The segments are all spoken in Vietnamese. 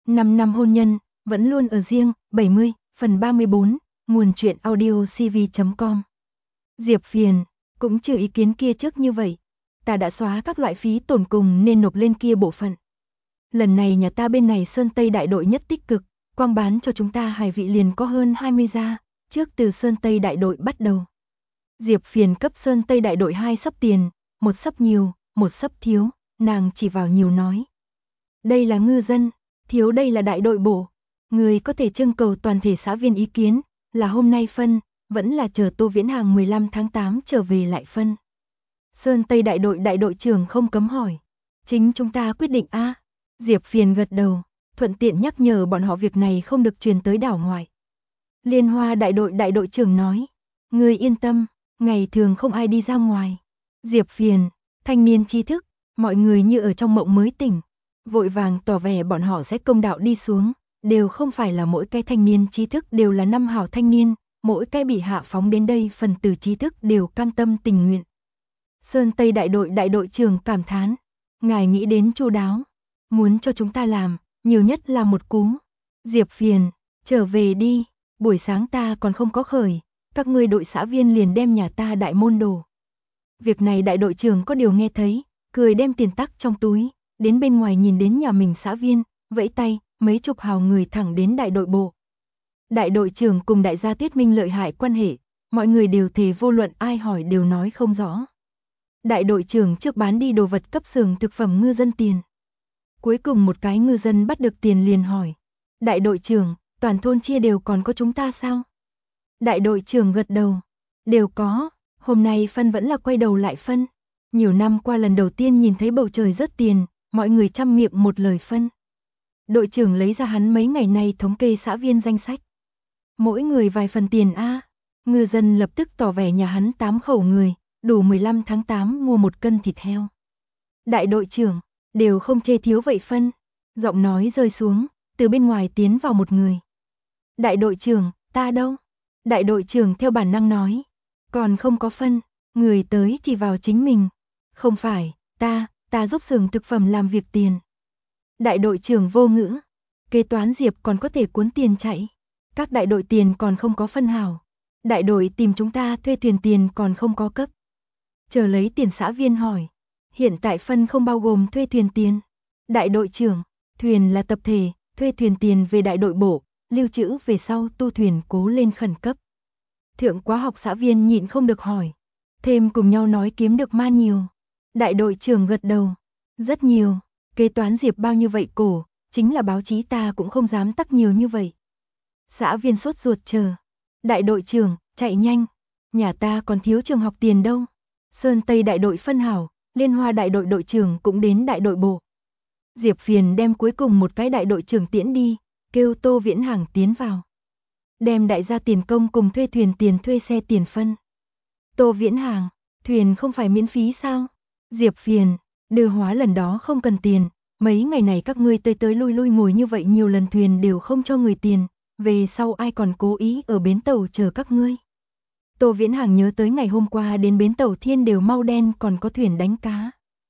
5 năm hôn nhân, vẫn luôn ở riêng, 70, phần 34, nguồn truyện audio cv.com. Diệp Phiền, cũng trừ ý kiến kia trước như vậy. Ta đã xóa các loại phí tổn cùng nên nộp lên kia bộ phận. Lần này nhà ta bên này Sơn Tây đại đội nhất tích cực, quang bán cho chúng ta Hải vị liền có hơn 20 gia, trước từ Sơn Tây đại đội bắt đầu. Diệp Phiền cấp Sơn Tây đại đội 2 sấp tiền, một sấp nhiều, một sấp thiếu, nàng chỉ vào nhiều nói. Đây là ngư dân, thiếu đây là đại đội bộ. Người có thể trưng cầu toàn thể xã viên ý kiến, là hôm nay phân, vẫn là chờ Tô Viễn Hàng 15 tháng 8 trở về lại phân. Sơn Tây đại đội trưởng không cấm hỏi. Chính chúng ta quyết định a. Diệp Phiền gật đầu, thuận tiện nhắc nhở bọn họ việc này không được truyền tới đảo ngoại. Liên Hoa đại đội trưởng nói. Người yên tâm, ngày thường không ai đi ra ngoài. Diệp Phiền, thanh niên tri thức, mọi người như ở trong mộng mới tỉnh. Vội vàng tỏ vẻ bọn họ sẽ công đạo đi xuống, đều không phải là mỗi cái thanh niên trí thức đều là năm hảo thanh niên, mỗi cái bị hạ phóng đến đây phần tử trí thức đều cam tâm tình nguyện. Sơn Tây đại đội trưởng cảm thán, ngài nghĩ đến chu đáo, muốn cho chúng ta làm, nhiều nhất là một cú. Diệp Phiền, trở về đi, buổi sáng ta còn không có khởi, các ngươi đội xã viên liền đem nhà ta đại môn đổ. Việc này đại đội trưởng có điều nghe thấy, cười đem tiền tắc trong túi, đến bên ngoài nhìn đến nhà mình xã viên, vẫy tay, mấy chục hào người thẳng đến đại đội bộ. Đại đội trưởng cùng đại gia Tuyết Minh lợi hại quan hệ, mọi người đều thề vô luận ai hỏi đều nói không rõ. Đại đội trưởng trước bán đi đồ vật cấp xưởng thực phẩm ngư dân tiền. Cuối cùng một cái ngư dân bắt được tiền liền hỏi. Đại đội trưởng, toàn thôn chia đều còn có chúng ta sao? Đại đội trưởng gật đầu. Đều có, hôm nay phân vẫn là quay đầu lại phân. Nhiều năm qua lần đầu tiên nhìn thấy bầu trời rớt tiền, mọi người chăm miệng một lời phân. Đội trưởng lấy ra hắn mấy ngày nay thống kê xã viên danh sách. Mỗi người vài phần tiền a. Ngư dân lập tức tỏ vẻ nhà hắn 8 khẩu người, đủ 15 tháng 8 mua 1 cân thịt heo. Đại đội trưởng, đều không chê thiếu vậy phân. Giọng nói rơi xuống, từ bên ngoài tiến vào một người. Đại đội trưởng, ta đâu? Đại đội trưởng theo bản năng nói. Còn không có phân, người tới chỉ vào chính mình. Không phải, ta giúp xưởng thực phẩm làm việc tiền. Đại đội trưởng vô ngữ. Kế toán Diệp còn có thể cuốn tiền chạy. Các đại đội tiền còn không có phân hảo. Đại đội tìm chúng ta thuê thuyền tiền còn không có cấp. Chờ lấy tiền xã viên hỏi. Hiện tại phân không bao gồm thuê thuyền tiền. Đại đội trưởng, thuyền là tập thể, thuê thuyền tiền về đại đội bộ, lưu trữ về sau tu thuyền cố lên khẩn cấp. Thượng quá học xã viên nhịn không được hỏi. Thêm cùng nhau nói kiếm được man nhiều. Đại đội trưởng gật đầu. Rất nhiều. Kế toán Diệp bao như vậy cổ, chính là báo chí ta cũng không dám tắc nhiều như vậy. Xã viên sốt ruột chờ. Đại đội trưởng, chạy nhanh. Nhà ta còn thiếu trường học tiền đâu. Sơn Tây đại đội phân hảo, Liên Hoa đại đội trưởng cũng đến đại đội bộ. Diệp Phiền đem cuối cùng một cái đại đội trưởng tiễn đi, kêu Tô Viễn Hàng tiến vào. Đem đại gia tiền công cùng thuê thuyền tiền thuê xe tiền phân. Tô Viễn Hàng, thuyền không phải miễn phí sao? Diệp Phiền, đưa hóa lần đó không cần tiền, mấy ngày này các ngươi tới lui ngồi như vậy nhiều lần thuyền đều không cho người tiền, về sau ai còn cố ý ở bến tàu chờ các ngươi. Tô Viễn Hàng nhớ tới ngày hôm qua đến bến tàu thiên đều mau đen còn có thuyền đánh cá.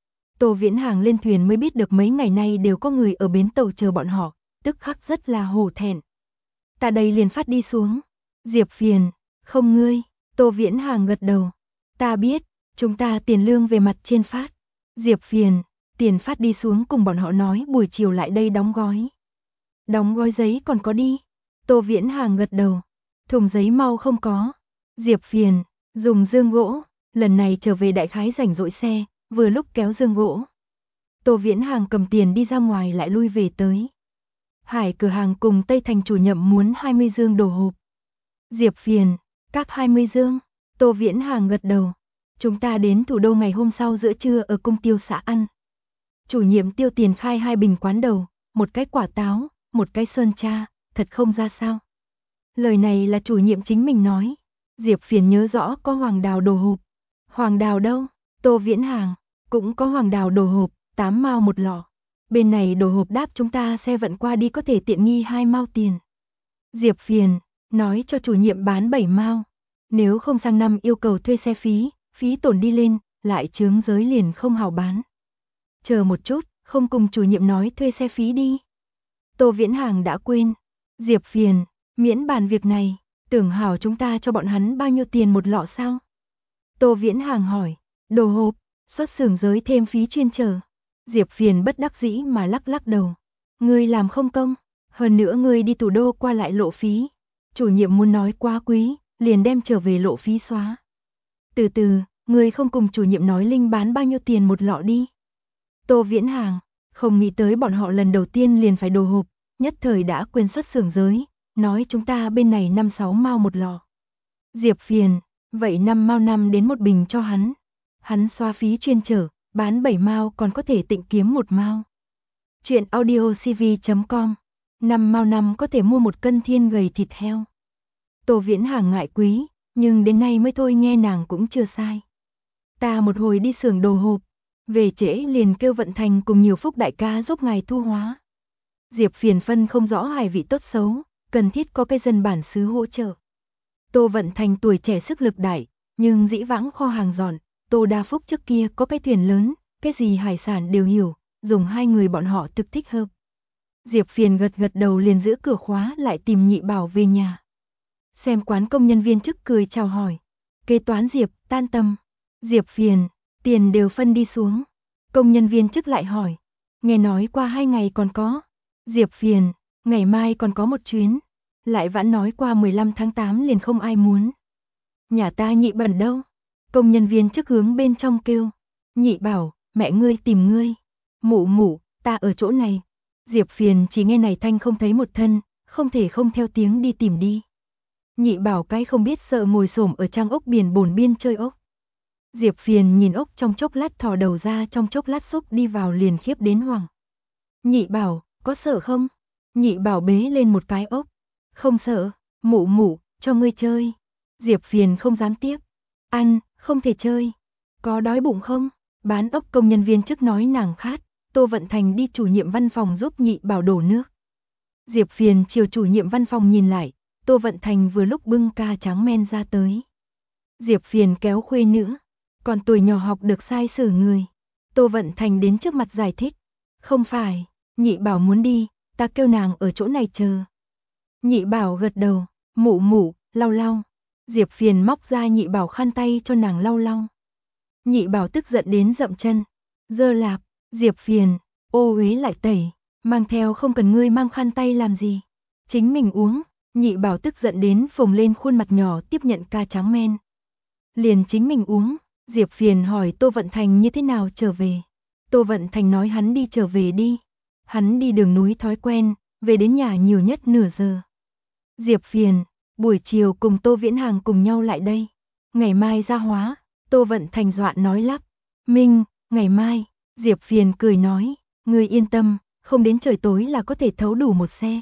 Tô Viễn Hàng lên thuyền mới biết được mấy ngày nay đều có người ở bến tàu chờ bọn họ, tức khắc rất là hổ thẹn. Ta đây liền phát đi xuống. Diệp Phiền, không ngươi. Tô Viễn Hàng gật đầu. Ta biết, chúng ta tiền lương về mặt trên phát. Diệp Phiền, tiền phát đi xuống cùng bọn họ nói buổi chiều lại đây đóng gói. Đóng gói giấy còn có đi. Tô Viễn Hàng gật đầu. Thùng giấy mau không có. Diệp Phiền, dùng dương gỗ, lần này trở về đại khái rảnh rỗi xe, vừa lúc kéo dương gỗ. Tô Viễn Hàng cầm tiền đi ra ngoài lại lui về tới. Hải cửa hàng cùng Tây Thành chủ nhậm muốn 20 dương đồ hộp. Diệp Phiền, các 20 dương. Tô Viễn Hàng gật đầu. Chúng ta đến thủ đô ngày hôm sau giữa trưa ở cung tiêu xã ăn. Chủ nhiệm tiêu tiền khai 2 bình quán đầu, một cái quả táo, một cái sơn cha, thật không ra sao. Lời này là chủ nhiệm chính mình nói. Diệp Phiền nhớ rõ có hoàng đào đồ hộp. Hoàng đào đâu? Tô Viễn Hàng, cũng có hoàng đào đồ hộp, 8 mao một lọ. Bên này đồ hộp đáp chúng ta xe vận qua đi có thể tiện nghi 2 mao tiền. Diệp Phiền, nói cho chủ nhiệm bán 7 mao. Nếu không sang năm yêu cầu thuê xe phí tổn đi lên, lại chướng giới liền không hảo bán. Chờ một chút, không cùng chủ nhiệm nói thuê xe phí đi. Tô Viễn Hàng đã quên. Diệp Phiền, miễn bàn việc này, tưởng hảo chúng ta cho bọn hắn bao nhiêu tiền một lọ sao? Tô Viễn Hàng hỏi. Đồ hộp, xuất xưởng giới thêm phí chuyên chở. Diệp Phiền bất đắc dĩ mà lắc lắc đầu. Ngươi làm không công, hơn nữa ngươi đi thủ đô qua lại lộ phí. Chủ nhiệm muốn nói quá quý, liền đem trở về lộ phí xóa. Từ từ, ngươi không cùng chủ nhiệm nói Linh bán bao nhiêu tiền một lọ đi. Tô Viễn Hàng, không nghĩ tới bọn họ lần đầu tiên liền phải đồ hộp, nhất thời đã quên xuất xưởng giới, nói chúng ta bên này 5-6 mao một lọ. Diệp Phiền, vậy 5 mao 5 đến một bình cho hắn. Hắn xóa phí chuyên chở, bán 7 mao còn có thể tịnh kiếm 1 mao. Chuyện audiocv.com, 5 mao 5 có thể mua 1 cân thiên gầy thịt heo. Tô Viễn Hàng ngại quý, nhưng đến nay mới thôi nghe nàng cũng chưa sai. Ta một hồi đi xưởng đồ hộp, về trễ liền kêu Vận Thành cùng Nhiều Phúc đại ca giúp ngài thu hóa. Diệp Phiền phân không rõ hài vị tốt xấu, cần thiết có cái dân bản xứ hỗ trợ. Tô Vận Thành tuổi trẻ sức lực đại, nhưng dĩ vãng kho hàng dọn, Tô Đa Phúc trước kia có cái thuyền lớn, cái gì hải sản đều hiểu, dùng hai người bọn họ thực thích hợp. Diệp Phiền gật gật đầu liền giữ cửa khóa lại tìm Nhị Bảo về nhà. Xem quán công nhân viên chức cười chào hỏi. Kế toán Diệp, tan tầm. Diệp Phiền, tiền đều phân đi xuống. Công nhân viên chức lại hỏi. Nghe nói qua 2 ngày còn có. Diệp Phiền, ngày mai còn có một chuyến. Lại vãn nói qua 15 tháng 8 liền không ai muốn. Nhà ta Nhị Bẩn đâu? Công nhân viên chức hướng bên trong kêu. Nhị Bảo, mẹ ngươi tìm ngươi. Mụ mụ, ta ở chỗ này. Diệp Phiền chỉ nghe này thanh không thấy một thân, không thể không theo tiếng đi tìm đi. Nhị Bảo cái không biết sợ ngồi xổm ở trang ốc biển bồn biên chơi ốc. Diệp Phiền nhìn ốc trong chốc lát thò đầu ra trong chốc lát xúc đi vào liền khiếp đến hoảng. Nhị Bảo, có sợ không? Nhị Bảo bế lên một cái ốc. Không sợ, mụ mụ, cho ngươi chơi. Diệp Phiền không dám tiếp. Ăn, không thể chơi. Có đói bụng không? Bán ốc công nhân viên chức nói nàng khát. Tô Vận Thành đi chủ nhiệm văn phòng giúp Nhị Bảo đổ nước. Diệp Phiền chiều chủ nhiệm văn phòng nhìn lại. Tô Vận Thành vừa lúc bưng ca tráng men ra tới. Diệp Phiền kéo khuê nữ. Còn tuổi nhỏ học được sai xử người. Tô Vận Thành đến trước mặt giải thích. Không phải, Nhị Bảo muốn đi, ta kêu nàng ở chỗ này chờ. Nhị Bảo gật đầu, mụ mụ, lau lau. Diệp Phiền móc ra Nhị Bảo khăn tay cho nàng lau lau. Nhị Bảo tức giận đến dậm chân. Dơ lạp, Diệp Phiền, ô uế lại tẩy, mang theo không cần ngươi mang khăn tay làm gì. Chính mình uống. Nhị Bảo tức giận đến phồng lên khuôn mặt nhỏ tiếp nhận ca tráng men. Liền chính mình uống. Diệp Phiền hỏi Tô Vận Thành như thế nào trở về. Tô Vận Thành nói hắn đi trở về đi. Hắn đi đường núi thói quen, về đến nhà nhiều nhất nửa giờ. Diệp Phiền, buổi chiều cùng Tô Viễn Hàng cùng nhau lại đây. Ngày mai ra hóa. Tô Vận Thành dọa nói lắp. Minh, ngày mai. Diệp Phiền cười nói. Ngươi yên tâm, không đến trời tối là có thể thấu đủ một xe.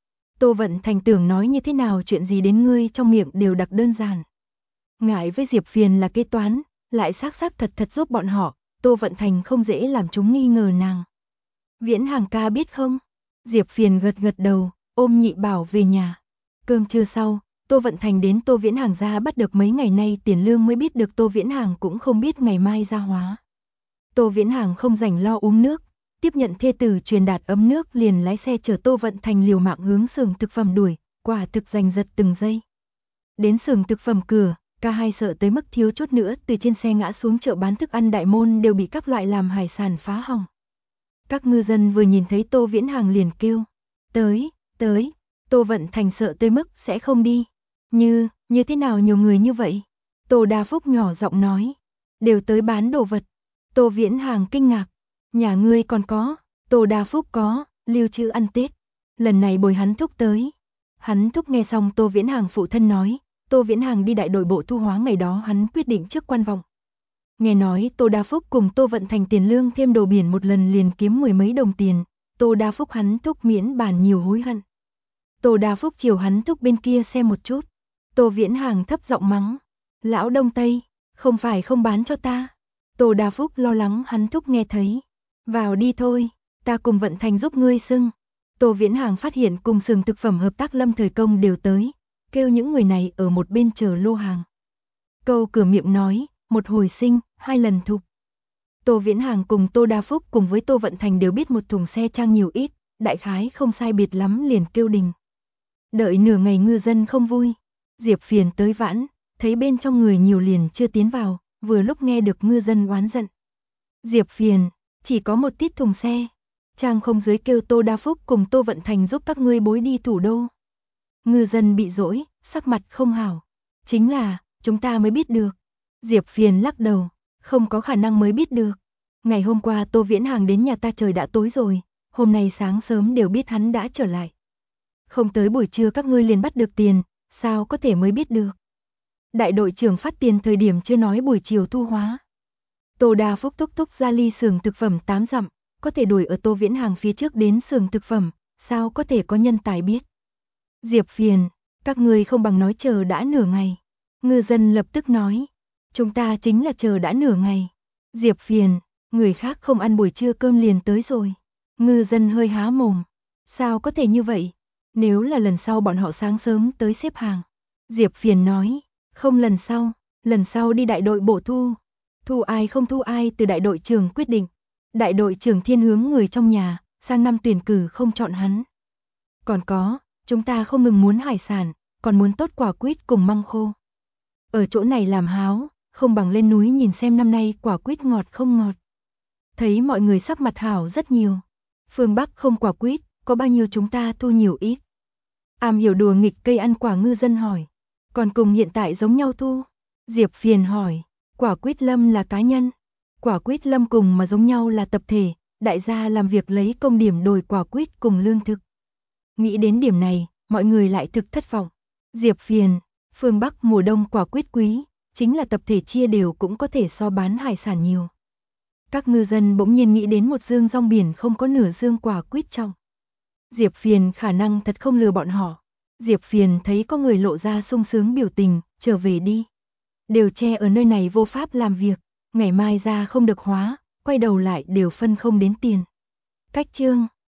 Tô Vận Thành tưởng nói như thế nào chuyện gì đến ngươi trong miệng đều đặc đơn giản. Ngại với Diệp Phiền là kế toán, lại xác thật giúp bọn họ, Tô Vận Thành không dễ làm chúng nghi ngờ nàng. Viễn Hàng ca biết không? Diệp Phiền gật gật đầu, ôm Nhị Bảo về nhà. Cơm trưa sau, Tô Vận Thành đến Tô Viễn Hàng ra bắt được mấy ngày nay tiền lương mới biết được Tô Viễn Hàng cũng không biết ngày mai ra hóa. Tô Viễn Hàng không rảnh lo uống nước, tiếp nhận thê tử truyền đạt ấm nước liền lái xe chở Tô Vận Thành liều mạng hướng xưởng thực phẩm đuổi, quả thực giành giật từng giây. Đến xưởng thực phẩm cửa, cả hai sợ tới mức thiếu chút nữa từ trên xe ngã xuống chợ bán thức ăn đại môn đều bị các loại làm hải sản phá hỏng. Các ngư dân vừa nhìn thấy Tô Viễn Hàng liền kêu, tới, Tô Vận Thành sợ tới mức sẽ không đi. Như thế nào nhiều người như vậy? Tô Đa Phúc nhỏ giọng nói, đều tới bán đồ vật. Tô Viễn Hàng kinh ngạc, nhà ngươi còn có, Tô Đa Phúc có, lưu trữ ăn Tết. Lần này bồi hắn thúc tới. Hắn thúc nghe xong Tô Viễn Hàng phụ thân nói, Tô Viễn Hàng đi đại đội bộ thu hóa ngày đó hắn quyết định trước quan vọng. Nghe nói Tô Đa Phúc cùng Tô Vận Thành tiền lương thêm đồ biển một lần liền kiếm 10 mấy đồng tiền, Tô Đa Phúc hắn thúc miễn bàn nhiều hối hận. Tô Đa Phúc chiều hắn thúc bên kia xem một chút. Tô Viễn Hàng thấp giọng mắng, lão Đông Tây, không phải không bán cho ta. Tô Đa Phúc lo lắng hắn thúc nghe thấy. Vào đi thôi, ta cùng Vận Thành giúp ngươi xưng. Tô Viễn Hàng phát hiện cùng xưởng thực phẩm hợp tác Lâm Thời Công đều tới, kêu những người này ở một bên chờ lô hàng. Câu cửa miệng nói, một hồi sinh, 2 lần thục. Tô Viễn Hàng cùng Tô Đa Phúc cùng với Tô Vận Thành đều biết một thùng xe trang nhiều ít, đại khái không sai biệt lắm liền kêu đình. Đợi nửa ngày ngư dân không vui, Diệp Phiền tới vãn, thấy bên trong người nhiều liền chưa tiến vào, vừa lúc nghe được ngư dân oán giận. Diệp Phiền, chỉ có một tít thùng xe, trang không dưới kêu Tô Đa Phúc cùng Tô Vận Thành giúp các ngươi bối đi thủ đô. Ngư dân bị dỗi, sắc mặt không hảo. Chính là, chúng ta mới biết được. Diệp Phiền lắc đầu, không có khả năng mới biết được. Ngày hôm qua Tô Viễn Hàng đến nhà ta trời đã tối rồi, hôm nay sáng sớm đều biết hắn đã trở lại. Không tới buổi trưa các ngươi liền bắt được tiền, sao có thể mới biết được. Đại đội trưởng phát tiền thời điểm chưa nói buổi chiều thu hóa. Tô Đa Phúc thúc thúc ra ly xưởng thực phẩm 8 dặm, có thể đuổi ở Tô Viễn Hàng phía trước đến xưởng thực phẩm, sao có thể có nhân tài biết. Diệp Phiền, các ngươi không bằng nói chờ đã nửa ngày. Ngư dân lập tức nói, chúng ta chính là chờ đã nửa ngày. Diệp Phiền, người khác không ăn buổi trưa cơm liền tới rồi. Ngư dân hơi há mồm, sao có thể như vậy? Nếu là lần sau bọn họ sáng sớm tới xếp hàng. Diệp Phiền nói, không lần sau đi đại đội bổ thu. Thu ai không thu ai từ đại đội trưởng quyết định. Đại đội trưởng thiên hướng người trong nhà, sang năm tuyển cử không chọn hắn. Còn có, chúng ta không ngừng muốn hải sản, còn muốn tốt quả quýt cùng măng khô. Ở chỗ này làm háo, không bằng lên núi nhìn xem năm nay quả quýt ngọt không ngọt. Thấy mọi người sắc mặt hảo rất nhiều. Phương Bắc không quả quýt, có bao nhiêu chúng ta thu nhiều ít. Am hiểu đùa nghịch cây ăn quả ngư dân hỏi. Còn cùng hiện tại giống nhau thu? Diệp Phiền hỏi, quả quýt lâm là cá nhân. Quả quýt lâm cùng mà giống nhau là tập thể, đại gia làm việc lấy công điểm đổi quả quýt cùng lương thực. Nghĩ đến điểm này, mọi người lại thực thất vọng. Diệp Phiền, phương Bắc mùa đông quả quýt quý, chính là tập thể chia đều cũng có thể so bán hải sản nhiều. Các ngư dân bỗng nhiên nghĩ đến một dương rong biển không có nửa dương quả quýt trong. Diệp Phiền khả năng thật không lừa bọn họ. Diệp Phiền thấy có người lộ ra sung sướng biểu tình, trở về đi. Đều che ở nơi này vô pháp làm việc, ngày mai ra không được hóa, quay đầu lại đều phân không đến tiền. Cách chương